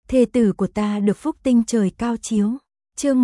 thê tử của ta được phúc tinh trời cao chiếu. Chương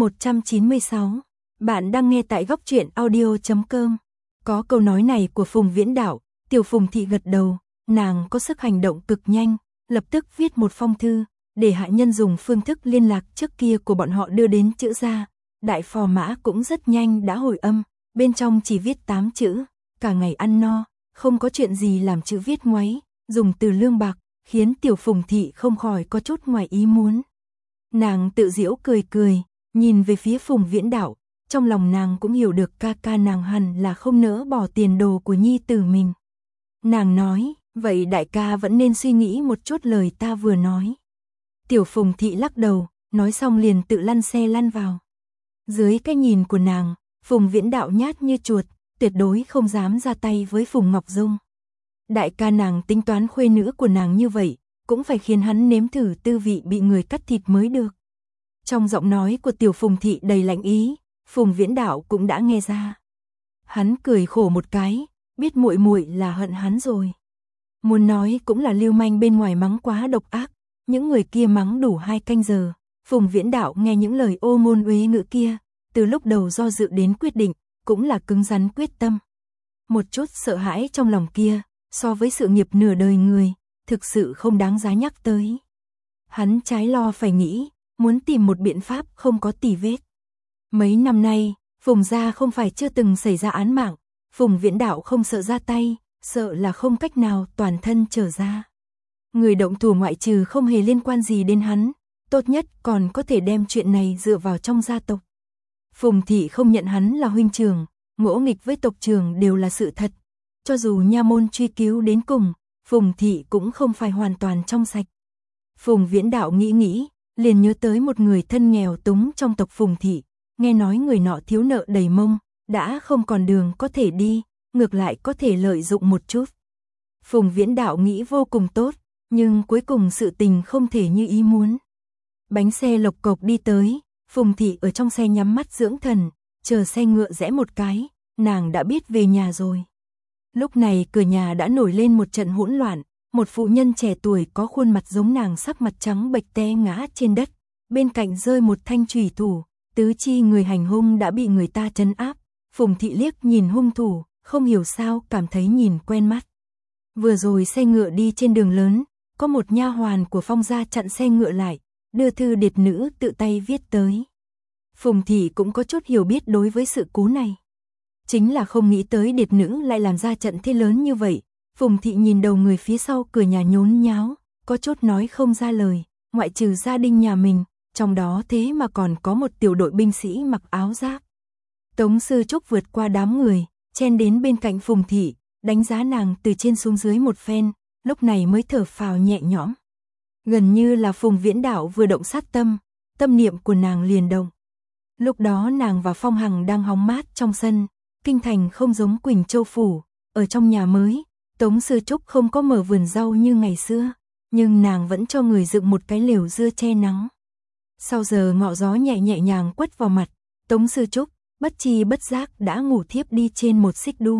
196. Bạn đang nghe tại góc truyện audio.com. Có câu nói này của Phùng Viễn Đạo, Tiểu Phùng Thị gật đầu, nàng có sức hành động cực nhanh, lập tức viết một phong thư, để hạ nhân dùng phương thức liên lạc trước kia của bọn họ đưa đến chữ ra. Đại phò mã cũng rất nhanh đã hồi âm, bên trong chỉ viết 8 chữ, cả ngày ăn no, không có chuyện gì làm chữ viết ngoáy, dùng từ lương bạc, khiến Tiểu Phùng Thị không khỏi có chút ngoài ý muốn. Nàng tự giễu cười cười, nhìn về phía Phùng Viễn Đạo, trong lòng nàng cũng hiểu được ca ca nàng hẳn là không nỡ bỏ tiền đồ của nhi tử mình. Nàng nói, vậy đại ca vẫn nên suy nghĩ một chút lời ta vừa nói. Tiểu Phùng Thị lắc đầu, nói xong liền tự lăn xe lăn vào. Dưới cái nhìn của nàng, Phùng Viễn Đạo nhát như chuột, tuyệt đối không dám ra tay với Phùng Ngọc Dung. Đại ca nàng tính toán khuê nữ của nàng như vậy, cũng phải khiến hắn nếm thử tư vị bị người cắt thịt mới được. Trong giọng nói của Tiểu Phùng Thị đầy lạnh ý, Phùng Viễn Đạo cũng đã nghe ra. Hắn cười khổ một cái, biết muội muội là hận hắn rồi. Muốn nói cũng là lưu manh bên ngoài mắng quá độc ác, những người kia mắng đủ 2 canh giờ. Phùng Viễn Đạo nghe những lời ô ngôn uế ngữ kia, từ lúc đầu do dự đến quyết định, cũng là cứng rắn quyết tâm. Một chút sợ hãi trong lòng kia, so với sự nghiệp nửa đời người, thực sự không đáng giá nhắc tới. Hắn trái lo phải nghĩ, muốn tìm một biện pháp không có tì vết. Mấy năm nay, Phùng gia không phải chưa từng xảy ra án mạng, Phùng Viễn Đạo không sợ ra tay, sợ là không cách nào toàn thân trở ra. Người động thủ ngoại trừ không hề liên quan gì đến hắn, tốt nhất còn có thể đem chuyện này dựa vào trong gia tộc. Phùng Thị không nhận hắn là huynh trưởng, ngỗ nghịch với tộc trưởng đều là sự thật. Cho dù nha môn truy cứu đến cùng, Phùng Thị cũng không phải hoàn toàn trong sạch. Phùng Viễn Đạo nghĩ, liền nhớ tới một người thân nghèo túng trong tộc Phùng Thị, nghe nói người nọ thiếu nợ đầy mông, đã không còn đường có thể đi, ngược lại có thể lợi dụng một chút. Phùng Viễn Đạo nghĩ vô cùng tốt, nhưng cuối cùng sự tình không thể như ý muốn. Bánh xe lộc cộc đi tới, Phùng Thị ở trong xe nhắm mắt dưỡng thần, chờ xe ngựa rẽ một cái, nàng đã biết về nhà rồi. Lúc này cửa nhà đã nổi lên một trận hỗn loạn, một phụ nhân trẻ tuổi có khuôn mặt giống nàng sắc mặt trắng bệch té ngã trên đất, bên cạnh rơi một thanh chùy thủ, tứ chi người hành hung đã bị người ta trấn áp. Phùng Thị liếc nhìn hung thủ, không hiểu sao cảm thấy nhìn quen mắt. Vừa rồi xe ngựa đi trên đường lớn, có một nha hoàn của Phong gia chặn xe ngựa lại, đưa thư điệt nữ tự tay viết tới. Phùng Thị cũng có chút hiểu biết đối với sự cố này. Chính là không nghĩ tới điệt nữ lại làm ra trận thế lớn như vậy. Phùng Thị nhìn đầu người phía sau cửa nhà nhốn nháo, có chút nói không ra lời, ngoại trừ gia đình nhà mình, trong đó thế mà còn có một tiểu đội binh sĩ mặc áo giáp. Tống Sư Trúc vượt qua đám người, chen đến bên cạnh Phùng Thị, đánh giá nàng từ trên xuống dưới một phen, lúc này mới thở phào nhẹ nhõm. Gần như là Phùng Viễn Đạo vừa động sát tâm, tâm niệm của nàng liền động. Lúc đó nàng và Phong Hằng đang hóng mát trong sân, kinh thành không giống Quỳnh Châu phủ, ở trong nhà mới, Tống Sư Trúc không có mở vườn rau như ngày xưa, nhưng nàng vẫn cho người dựng một cái lều dưa che nắng. Sau giờ ngọ gió nhẹ nhàng quất vào mặt, Tống Sư Trúc bất chi bất giác đã ngủ thiếp đi trên một xích đu.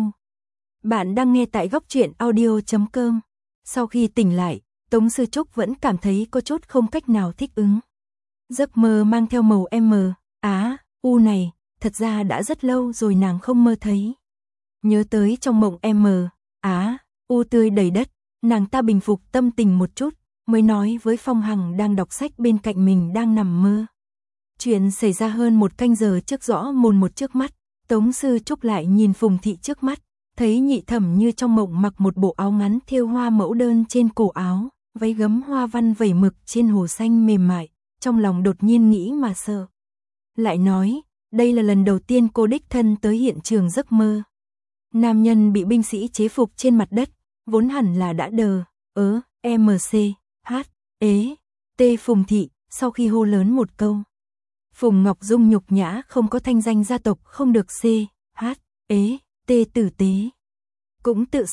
Bạn đang nghe tại góc truyện audio.com. Sau khi tỉnh lại, Tống Sư Trúc vẫn cảm thấy có chút không cách nào thích ứng. Giấc mơ mang theo màu U này, thật ra đã rất lâu rồi nàng không mơ thấy. Nhớ tới trong mộng U tươi đầy đất, nàng ta bình phục tâm tình một chút, mới nói với Phong Hằng đang đọc sách bên cạnh mình đang nằm mơ. Chuyện xảy ra hơn 1 canh giờ trước rõ mồn một trước mắt, Tống Sư Trúc lại nhìn Phùng Thị trước mắt, thấy nhị thẩm như trong mộng mặc một bộ áo ngắn thêu hoa mẫu đơn trên cổ áo, váy gấm hoa văn vẩy mực trên hồ xanh mềm mại, trong lòng đột nhiên nghĩ mà sợ. Lại nói, đây là lần đầu tiên cô đích thân tới hiện trường giấc mơ. Nam nhân bị binh sĩ chế phục trên mặt đất, vốn hẳn là đã Phùng Thị, sau khi hô lớn một câu. Phùng Ngọc Dung nhục nhã không có thanh danh gia tộc không được tử tế. Cũng tự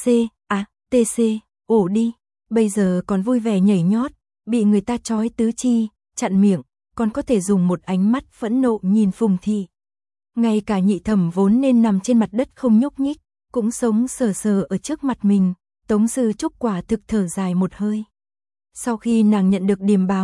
ổ đi, bây giờ còn vui vẻ nhảy nhót, bị người ta trói tứ chi, chặn miệng, còn có thể dùng một ánh mắt phẫn nộ nhìn Phùng Thị. Ngay cả nhị thẩm vốn nên nằm trên mặt đất không nhúc nhích, cũng sống sờ sờ ở trước mặt mình, Tống Sư Trúc quả thực thở dài một hơi. Sau khi nàng nhận được điềm báo,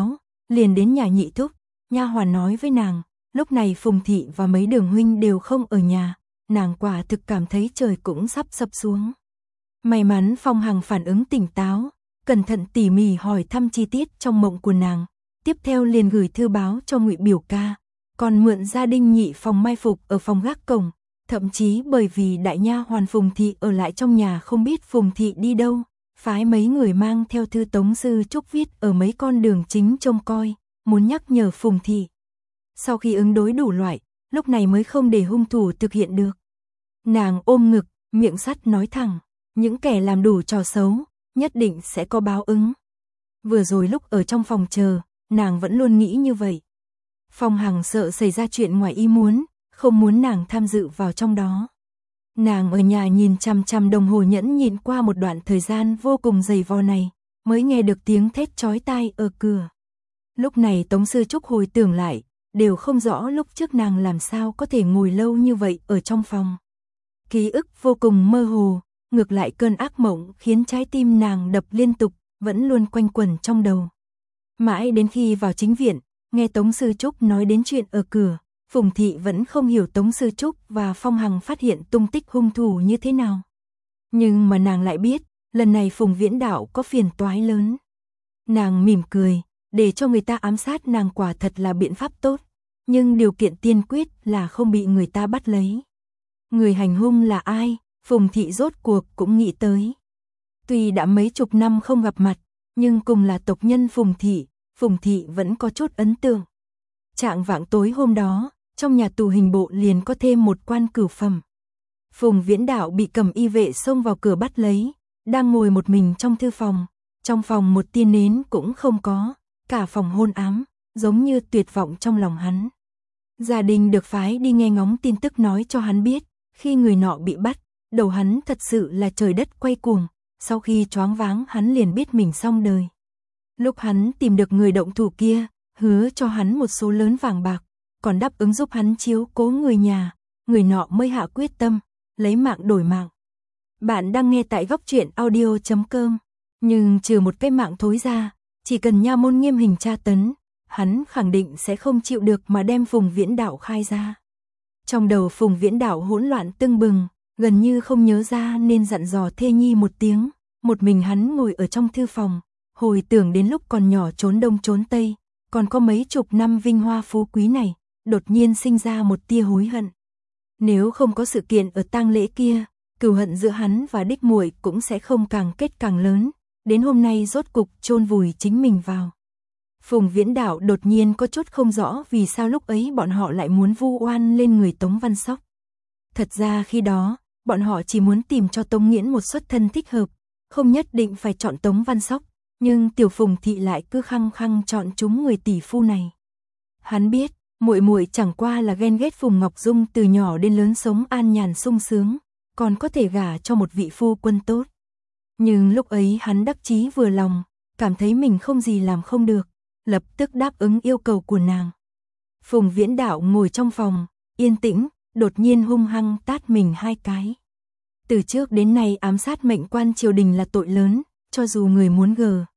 liền đến nhà nhị thúc, nha hoàn nói với nàng, lúc này Phùng thị và mấy Đường huynh đều không ở nhà, nàng quả thực cảm thấy trời cũng sắp sập xuống. May mắn Phong Hằng phản ứng tỉnh táo, cẩn thận tỉ mỉ hỏi thăm chi tiết trong mộng của nàng, tiếp theo liền gửi thư báo cho Ngụy biểu ca, còn mượn gia đình nhị phòng mai phục ở phòng gác cổng, thậm chí bởi vì đại nha hoàn Phùng thị ở lại trong nhà không biết Phùng thị đi đâu, phái mấy người mang theo thư Tống Sư Trúc viết ở mấy con đường chính trông coi, muốn nhắc nhở Phùng thị. Sau khi ứng đối đủ loại, lúc này mới không để hung thủ thực hiện được. Nàng ôm ngực, miệng sắt nói thẳng, những kẻ làm đủ trò xấu, nhất định sẽ có báo ứng. Vừa rồi lúc ở trong phòng chờ, nàng vẫn luôn nghĩ như vậy. Phong Hằng sợ xảy ra chuyện ngoài ý muốn, không muốn nàng tham dự vào trong đó. Nàng ở nhà nhìn chằm chằm đồng hồ nhẫn nhìn qua một đoạn thời gian vô cùng dày vò này, mới nghe được tiếng thét chói tai ở cửa. Lúc này Tống Sư Trúc hồi tưởng lại, đều không rõ lúc trước nàng làm sao có thể ngồi lâu như vậy ở trong phòng. Ký ức vô cùng mơ hồ, ngược lại cơn ác mộng khiến trái tim nàng đập liên tục, vẫn luôn quanh quẩn trong đầu. Mãi đến khi vào chính viện, nghe Tống Sư Trúc nói đến chuyện ở cửa, Phùng thị vẫn không hiểu Tống Sư Trúc và Phong Hằng phát hiện tung tích hung thủ như thế nào. Nhưng mà nàng lại biết, lần này Phùng Viễn Đạo có phiền toái lớn. Nàng mỉm cười, để cho người ta ám sát nàng quả thật là biện pháp tốt, nhưng điều kiện tiên quyết là không bị người ta bắt lấy. Người hành hung là ai, Phùng thị rốt cuộc cũng nghĩ tới. Tuy đã mấy chục năm không gặp mặt, nhưng cùng là tộc nhân Phùng thị vẫn có chút ấn tượng. Trạng vạng tối hôm đó, trong nhà tù hình bộ liền có thêm một quan cửu phẩm. Phùng Viễn Đạo bị cầm y vệ xông vào cửa bắt lấy, đang ngồi một mình trong thư phòng. Trong phòng một tia nến cũng không có, cả phòng hôn ám, giống như tuyệt vọng trong lòng hắn. Gia đình được phái đi nghe ngóng tin tức nói cho hắn biết, khi người nọ bị bắt, đầu hắn thật sự là trời đất quay cuồng, sau khi choáng váng hắn liền biết mình xong đời. Lúc hắn tìm được người động thủ kia, hứa cho hắn một số lớn vàng bạc, còn đáp ứng giúp hắn chiếu cố người nhà, người nọ mới hạ quyết tâm, lấy mạng đổi mạng. Bạn đang nghe tại góc truyện audio.com, nhưng trừ một cái mạng thối ra, chỉ cần nha môn nghiêm hình tra tấn, hắn khẳng định sẽ không chịu được mà đem Phùng Viễn Đạo khai ra. Trong đầu Phùng Viễn Đạo hỗn loạn tưng bừng, gần như không nhớ ra nên dặn dò thê nhi một tiếng, một mình hắn ngồi ở trong thư phòng, hồi tưởng đến lúc còn nhỏ trốn đông trốn tây, còn có mấy chục năm vinh hoa phú quý này, đột nhiên sinh ra một tia hối hận. Nếu không có sự kiện ở tang lễ kia, cừu hận giữa hắn và đích muội cũng sẽ không càng kết càng lớn, đến hôm nay rốt cục chôn vùi chính mình vào. Phùng Viễn Đạo đột nhiên có chút không rõ vì sao lúc ấy bọn họ lại muốn vu oan lên người Tống Văn Sóc. Thật ra khi đó, bọn họ chỉ muốn tìm cho Tống Nghiễn một xuất thân thích hợp, không nhất định phải chọn Tống Văn Sóc, nhưng Tiểu Phùng thị lại cứ khăng khăng chọn chúng người tỷ phu này. Hắn biết, muội muội chẳng qua là ghen ghét Phùng Ngọc Dung từ nhỏ đến lớn sống an nhàn sung sướng, còn có thể gả cho một vị phu quân tốt. Nhưng lúc ấy hắn đắc chí vừa lòng, cảm thấy mình không gì làm không được, lập tức đáp ứng yêu cầu của nàng. Phùng Viễn Đạo ngồi trong phòng, yên tĩnh, đột nhiên hung hăng tát mình 2 cái. Từ trước đến nay ám sát mệnh quan triều đình là tội lớn, cho dù người muốn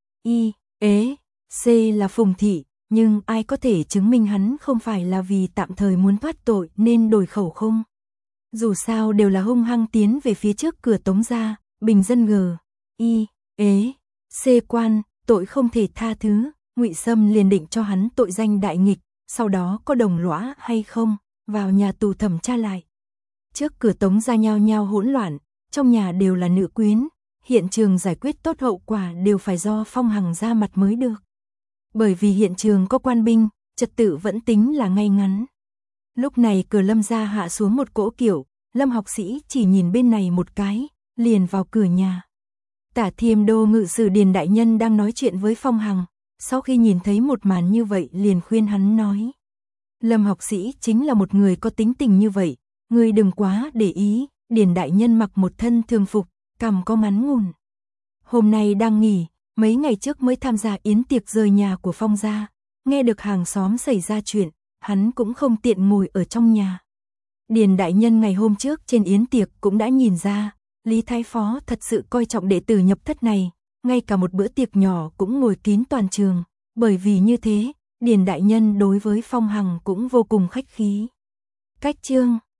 C là Phùng thị, nhưng ai có thể chứng minh hắn không phải là vì tạm thời muốn thoát tội nên đổi khẩu không? Dù sao đều là hung hăng tiến về phía trước cửa Tống gia, bình dân C quan, tội không thể tha thứ, Ngụy Sâm liền định cho hắn tội danh đại nghịch, sau đó có đồng lõa hay không, vào nhà tù thẩm tra lại. Trước cửa Tống gia nhao nhao hỗn loạn, trong nhà đều là nữ quyến, hiện trường giải quyết tốt hậu quả đều phải do Phong Hằng ra mặt mới được. Bởi vì hiện trường có quan binh, trật tự vẫn tính là ngay ngắn. Lúc này cửa Lâm gia hạ xuống một cỗ kiệu, Lâm học sĩ chỉ nhìn bên này một cái, liền vào cửa nhà. Tả Thiêm Đô ngự sử Điền đại nhân đang nói chuyện với Phong Hằng, sau khi nhìn thấy một màn như vậy liền khuyên hắn nói: Lâm học sĩ chính là một người có tính tình như vậy, ngươi đừng quá để ý. Điền đại nhân mặc một thân thường phục, cằm có ngắn ngủn. Hôm nay đang nghỉ, mấy ngày trước mới tham gia yến tiệc rời nhà của Phong gia, nghe được hàng xóm xảy ra chuyện, hắn cũng không tiện ngồi ở trong nhà. Điền đại nhân ngày hôm trước trên yến tiệc cũng đã nhìn ra, Lý Thái Phó thật sự coi trọng đệ tử nhập thất này, ngay cả một bữa tiệc nhỏ cũng ngồi kín toàn trường, bởi vì như thế, Điền đại nhân đối với Phong Hằng cũng vô cùng khách khí. Cách chương